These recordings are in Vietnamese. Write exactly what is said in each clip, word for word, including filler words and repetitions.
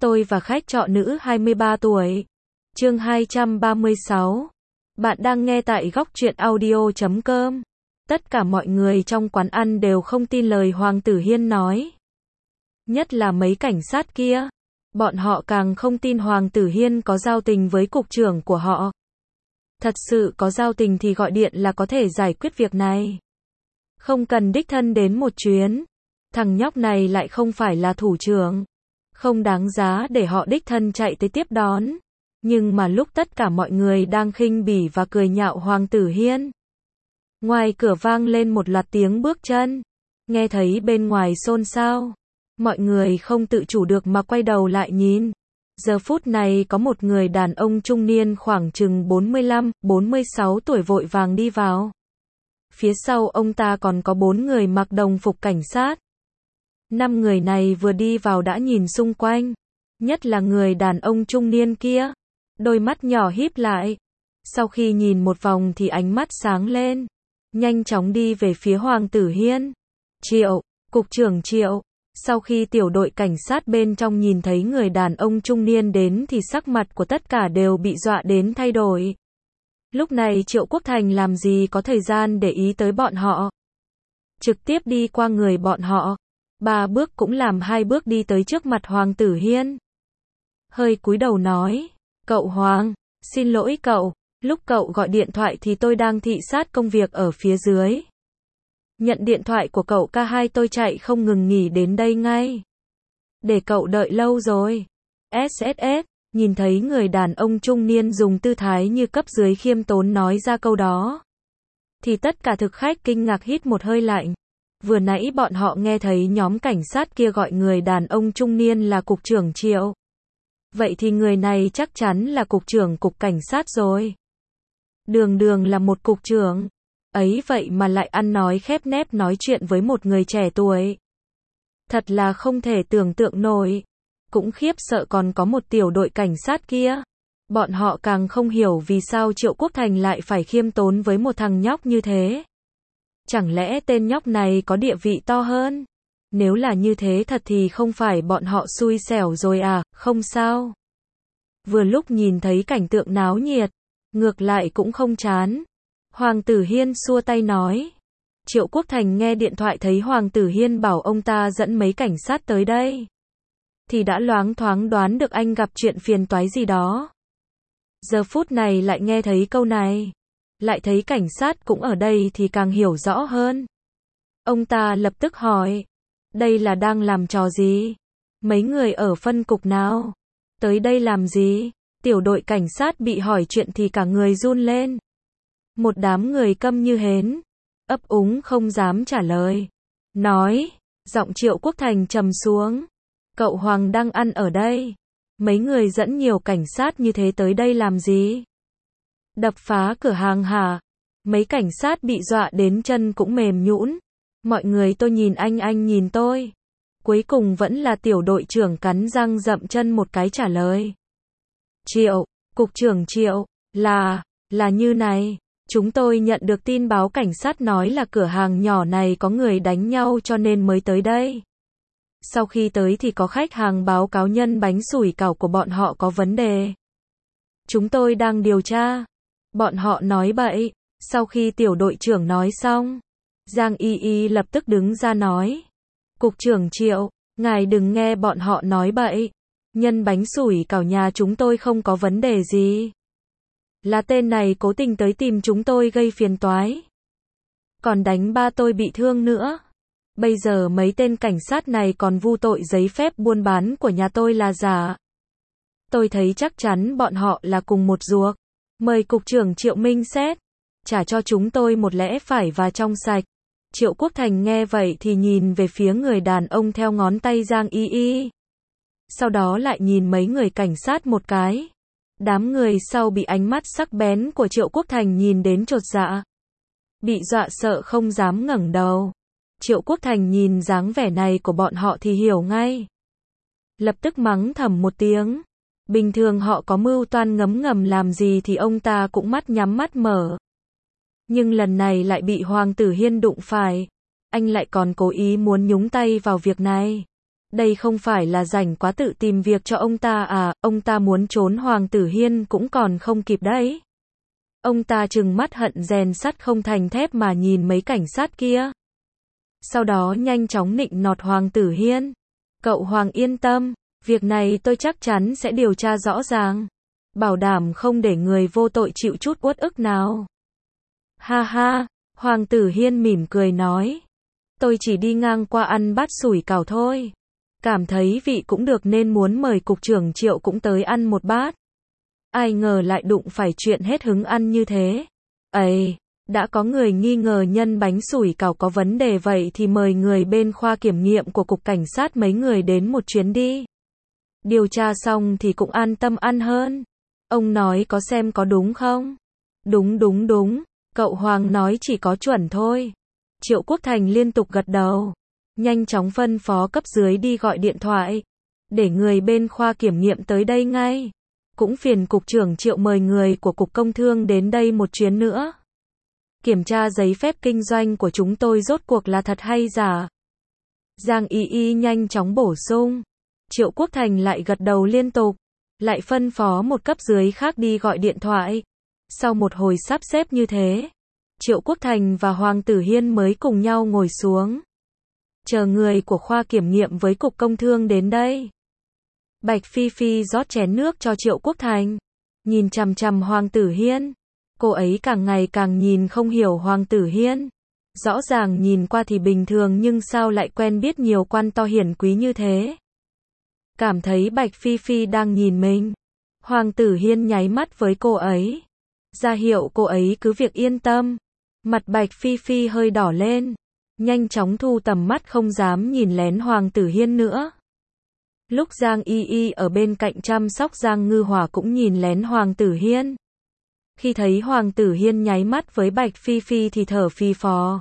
Tôi và khách trọ nữ hai mươi ba tuổi. Chương hai trăm ba mươi sáu. Bạn đang nghe tại góc truyện audio chấm com. Tất cả mọi người trong quán ăn đều không tin lời Hoàng Tử Hiên nói. Nhất là mấy cảnh sát kia. Bọn họ càng không tin Hoàng Tử Hiên có giao tình với cục trưởng của họ. Thật sự có giao tình thì gọi điện là có thể giải quyết việc này. Không cần đích thân đến một chuyến. Thằng nhóc này lại không phải là thủ trưởng. Không đáng giá để họ đích thân chạy tới tiếp đón. Nhưng mà lúc tất cả mọi người đang khinh bỉ và cười nhạo Hoàng Tử Hiên, ngoài cửa vang lên một loạt tiếng bước chân. Nghe thấy bên ngoài xôn xao, mọi người không tự chủ được mà quay đầu lại nhìn. Giờ phút này có một người đàn ông trung niên khoảng chừng bốn mươi lăm, bốn mươi sáu tuổi vội vàng đi vào. Phía sau ông ta còn có bốn người mặc đồng phục cảnh sát. Năm người này vừa đi vào đã nhìn xung quanh. Nhất là người đàn ông trung niên kia. Đôi mắt nhỏ híp lại. Sau khi nhìn một vòng thì ánh mắt sáng lên. Nhanh chóng đi về phía Hoàng Tử Hiên. Triệu, cục trưởng Triệu. Sau khi tiểu đội cảnh sát bên trong nhìn thấy người đàn ông trung niên đến thì sắc mặt của tất cả đều bị dọa đến thay đổi. Lúc này Triệu Quốc Thành làm gì có thời gian để ý tới bọn họ. Trực tiếp đi qua người bọn họ. Ba bước cũng làm hai bước đi tới trước mặt Hoàng Tử Hiên. Hơi cúi đầu nói. Cậu Hoàng, xin lỗi cậu, lúc cậu gọi điện thoại thì tôi đang thị sát công việc ở phía dưới. Nhận điện thoại của cậu ca hai tôi chạy không ngừng nghỉ đến đây ngay. Để cậu đợi lâu rồi. ét ét ét, nhìn thấy người đàn ông trung niên dùng tư thái như cấp dưới khiêm tốn nói ra câu đó. Thì tất cả thực khách kinh ngạc hít một hơi lạnh. Vừa nãy bọn họ nghe thấy nhóm cảnh sát kia gọi người đàn ông trung niên là cục trưởng Triệu. Vậy thì người này chắc chắn là cục trưởng cục cảnh sát rồi. Đường đường là một cục trưởng. Ấy vậy mà lại ăn nói khép nép nói chuyện với một người trẻ tuổi. Thật là không thể tưởng tượng nổi. Cũng khiếp sợ còn có một tiểu đội cảnh sát kia. Bọn họ càng không hiểu vì sao Triệu Quốc Thành lại phải khiêm tốn với một thằng nhóc như thế. Chẳng lẽ tên nhóc này có địa vị to hơn? Nếu là như thế thật thì không phải bọn họ xui xẻo rồi à, không sao. Vừa lúc nhìn thấy cảnh tượng náo nhiệt, ngược lại cũng không chán. Hoàng Tử Hiên xua tay nói. Triệu Quốc Thành nghe điện thoại thấy Hoàng Tử Hiên bảo ông ta dẫn mấy cảnh sát tới đây. Thì đã loáng thoáng đoán được anh gặp chuyện phiền toái gì đó. Giờ phút này lại nghe thấy câu này. Lại thấy cảnh sát cũng ở đây thì càng hiểu rõ hơn. Ông ta lập tức hỏi. Đây là đang làm trò gì? Mấy người ở phân cục nào? Tới đây làm gì? Tiểu đội cảnh sát bị hỏi chuyện thì cả người run lên. Một đám người câm như hến. Ấp úng không dám trả lời. Nói. Giọng Triệu Quốc Thành trầm xuống. Cậu Hoàng đang ăn ở đây. Mấy người dẫn nhiều cảnh sát như thế tới đây làm gì? Đập phá cửa hàng hả? Mấy cảnh sát bị dọa đến chân cũng mềm nhũn. Mọi người tôi nhìn anh anh nhìn tôi. Cuối cùng vẫn là tiểu đội trưởng cắn răng dậm chân một cái trả lời. Triệu, cục trưởng Triệu, là, là như này. Chúng tôi nhận được tin báo cảnh sát nói là cửa hàng nhỏ này có người đánh nhau cho nên mới tới đây. Sau khi tới thì có khách hàng báo cáo nhân bánh sủi cảo của bọn họ có vấn đề. Chúng tôi đang điều tra. Bọn họ nói bậy. Sau khi tiểu đội trưởng nói xong, Giang Y Y lập tức đứng ra nói. Cục trưởng Triệu, ngài đừng nghe bọn họ nói bậy. Nhân bánh sủi cảo nhà chúng tôi không có vấn đề gì. Là tên này cố tình tới tìm chúng tôi gây phiền toái. Còn đánh ba tôi bị thương nữa. Bây giờ mấy tên cảnh sát này còn vu tội giấy phép buôn bán của nhà tôi là giả. Tôi thấy chắc chắn bọn họ là cùng một ruột. Mời cục trưởng Triệu minh xét. Trả cho chúng tôi một lẽ phải và trong sạch. Triệu Quốc Thành nghe vậy thì nhìn về phía người đàn ông theo ngón tay Giang Y Y. Sau đó lại nhìn mấy người cảnh sát một cái. Đám người sau bị ánh mắt sắc bén của Triệu Quốc Thành nhìn đến chột dạ. Bị dọa sợ không dám ngẩng đầu. Triệu Quốc Thành nhìn dáng vẻ này của bọn họ thì hiểu ngay. Lập tức mắng thầm một tiếng. Bình thường họ có mưu toan ngấm ngầm làm gì thì ông ta cũng mắt nhắm mắt mở. Nhưng lần này lại bị Hoàng Tử Hiên đụng phải. Anh lại còn cố ý muốn nhúng tay vào việc này. Đây không phải là rảnh quá tự tìm việc cho ông ta à, ông ta muốn trốn Hoàng Tử Hiên cũng còn không kịp đấy. Ông ta trừng mắt hận rèn sắt không thành thép mà nhìn mấy cảnh sát kia. Sau đó nhanh chóng nịnh nọt Hoàng Tử Hiên. Cậu Hoàng yên tâm, việc này tôi chắc chắn sẽ điều tra rõ ràng. Bảo đảm không để người vô tội chịu chút uất ức nào. Ha ha, Hoàng Tử Hiên mỉm cười nói. Tôi chỉ đi ngang qua ăn bát sủi cảo thôi. Cảm thấy vị cũng được nên muốn mời cục trưởng Triệu cũng tới ăn một bát. Ai ngờ lại đụng phải chuyện hết hứng ăn như thế. Ây, đã có người nghi ngờ nhân bánh sủi cảo có vấn đề vậy thì mời người bên khoa kiểm nghiệm của cục cảnh sát mấy người đến một chuyến đi. Điều tra xong thì cũng an tâm ăn hơn. Ông nói có xem có đúng không? Đúng đúng đúng, cậu Hoàng nói chỉ có chuẩn thôi. Triệu Quốc Thành liên tục gật đầu. Nhanh chóng phân phó cấp dưới đi gọi điện thoại. Để người bên khoa kiểm nghiệm tới đây ngay. Cũng phiền cục trưởng Triệu mời người của cục công thương đến đây một chuyến nữa. Kiểm tra giấy phép kinh doanh của chúng tôi rốt cuộc là thật hay giả. Giang Y Y nhanh chóng bổ sung. Triệu Quốc Thành lại gật đầu liên tục. Lại phân phó một cấp dưới khác đi gọi điện thoại. Sau một hồi sắp xếp như thế, Triệu Quốc Thành và Hoàng Tử Hiên mới cùng nhau ngồi xuống. Chờ người của khoa kiểm nghiệm với cục công thương đến đây. Bạch Phi Phi rót chén nước cho Triệu Quốc Thành. Nhìn chằm chằm Hoàng Tử Hiên. Cô ấy càng ngày càng nhìn không hiểu Hoàng Tử Hiên. Rõ ràng nhìn qua thì bình thường nhưng sao lại quen biết nhiều quan to hiển quý như thế. Cảm thấy Bạch Phi Phi đang nhìn mình. Hoàng Tử Hiên nháy mắt với cô ấy. Ra hiệu cô ấy cứ việc yên tâm. Mặt Bạch Phi Phi hơi đỏ lên. Nhanh chóng thu tầm mắt không dám nhìn lén Hoàng Tử Hiên nữa. Lúc Giang Y Y ở bên cạnh chăm sóc Giang Ngư Hòa cũng nhìn lén Hoàng Tử Hiên. Khi thấy Hoàng Tử Hiên nháy mắt với Bạch Phi Phi thì thở phì phò.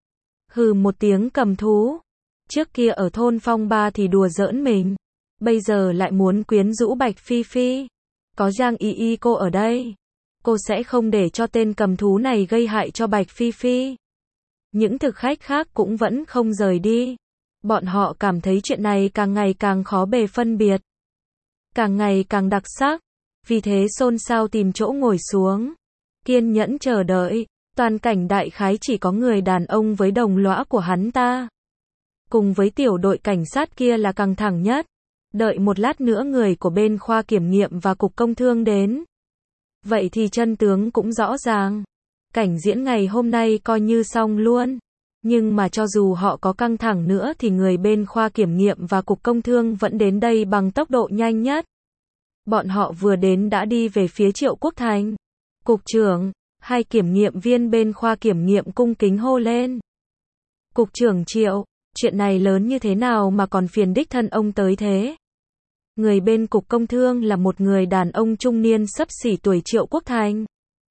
Hừ một tiếng cầm thú. Trước kia ở thôn Phong Ba thì đùa giỡn mình. Bây giờ lại muốn quyến rũ Bạch Phi Phi. Có Giang Y Y cô ở đây. Cô sẽ không để cho tên cầm thú này gây hại cho Bạch Phi Phi. Những thực khách khác cũng vẫn không rời đi. Bọn họ cảm thấy chuyện này càng ngày càng khó bề phân biệt. Càng ngày càng đặc sắc. Vì thế xôn xao tìm chỗ ngồi xuống. Kiên nhẫn chờ đợi. Toàn cảnh đại khái chỉ có người đàn ông với đồng lõa của hắn ta. Cùng với tiểu đội cảnh sát kia là căng thẳng nhất. Đợi một lát nữa người của bên khoa kiểm nghiệm và cục công thương đến. Vậy thì chân tướng cũng rõ ràng. Cảnh diễn ngày hôm nay coi như xong luôn. Nhưng mà cho dù họ có căng thẳng nữa thì người bên khoa kiểm nghiệm và cục công thương vẫn đến đây bằng tốc độ nhanh nhất. Bọn họ vừa đến đã đi về phía Triệu Quốc Thành. Cục trưởng, hai kiểm nghiệm viên bên khoa kiểm nghiệm cung kính hô lên. Cục trưởng Triệu, chuyện này lớn như thế nào mà còn phiền đích thân ông tới thế? Người bên cục công thương là một người đàn ông trung niên xấp xỉ tuổi Triệu Quốc Thành.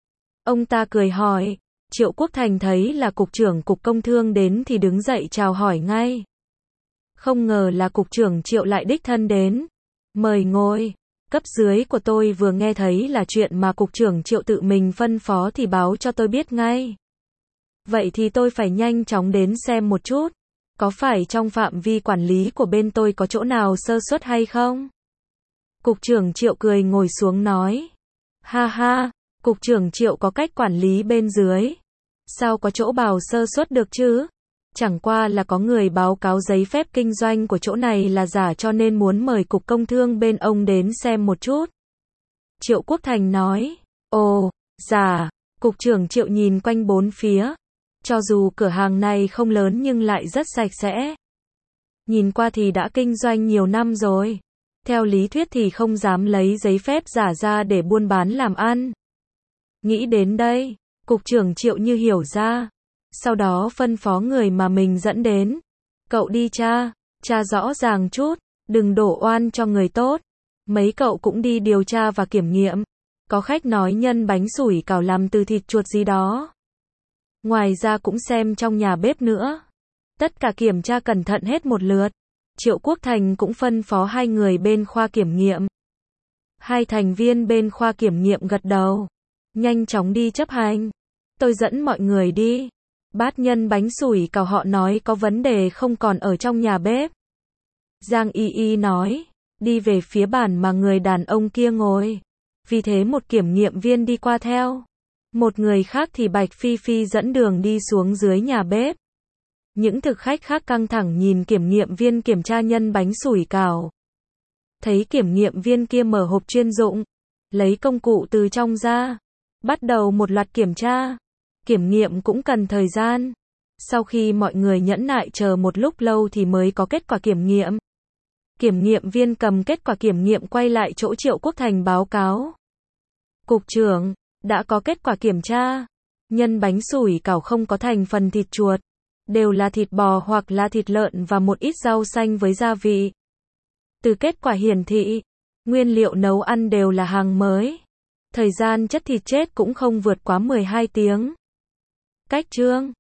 Ông ta cười hỏi. Triệu Quốc Thành thấy là cục trưởng cục công thương đến thì đứng dậy chào hỏi ngay. Không ngờ là cục trưởng Triệu lại đích thân đến. Mời ngồi. Cấp dưới của tôi vừa nghe thấy là chuyện mà cục trưởng Triệu tự mình phân phó thì báo cho tôi biết ngay. Vậy thì tôi phải nhanh chóng đến xem một chút. Có phải trong phạm vi quản lý của bên tôi có chỗ nào sơ suất hay không? Cục trưởng Triệu cười ngồi xuống nói. Ha ha, cục trưởng Triệu có cách quản lý bên dưới. Sao có chỗ bào sơ suất được chứ? Chẳng qua là có người báo cáo giấy phép kinh doanh của chỗ này là giả cho nên muốn mời cục công thương bên ông đến xem một chút. Triệu Quốc Thành nói. Ồ, giả. Cục trưởng Triệu nhìn quanh bốn phía. Cho dù cửa hàng này không lớn nhưng lại rất sạch sẽ. Nhìn qua thì đã kinh doanh nhiều năm rồi. Theo lý thuyết thì không dám lấy giấy phép giả ra để buôn bán làm ăn. Nghĩ đến đây, cục trưởng Triệu như hiểu ra. Sau đó phân phó người mà mình dẫn đến. Cậu đi tra, tra rõ ràng chút, đừng đổ oan cho người tốt. Mấy cậu cũng đi điều tra và kiểm nghiệm. Có khách nói nhân bánh sủi cảo làm từ thịt chuột gì đó. Ngoài ra cũng xem trong nhà bếp nữa. Tất cả kiểm tra cẩn thận hết một lượt. Triệu Quốc Thành cũng phân phó hai người bên khoa kiểm nghiệm. Hai thành viên bên khoa kiểm nghiệm gật đầu. Nhanh chóng đi chấp hành. Tôi dẫn mọi người đi. Bát nhân bánh sủi cảo họ nói có vấn đề không còn ở trong nhà bếp. Giang Y Y nói, đi về phía bàn mà người đàn ông kia ngồi. Vì thế một kiểm nghiệm viên đi qua theo. Một người khác thì Bạch Phi Phi dẫn đường đi xuống dưới nhà bếp. Những thực khách khác căng thẳng nhìn kiểm nghiệm viên kiểm tra nhân bánh sủi cảo. Thấy kiểm nghiệm viên kia mở hộp chuyên dụng, lấy công cụ từ trong ra, bắt đầu một loạt kiểm tra. Kiểm nghiệm cũng cần thời gian. Sau khi mọi người nhẫn nại chờ một lúc lâu thì mới có kết quả kiểm nghiệm. Kiểm nghiệm viên cầm kết quả kiểm nghiệm quay lại chỗ Triệu Quốc Thành báo cáo. Cục trưởng, đã có kết quả kiểm tra. Nhân bánh sủi cảo không có thành phần thịt chuột, đều là thịt bò hoặc là thịt lợn và một ít rau xanh với gia vị. Từ kết quả hiển thị, nguyên liệu nấu ăn đều là hàng mới. Thời gian chất thịt chết cũng không vượt quá mười hai tiếng. Cách chương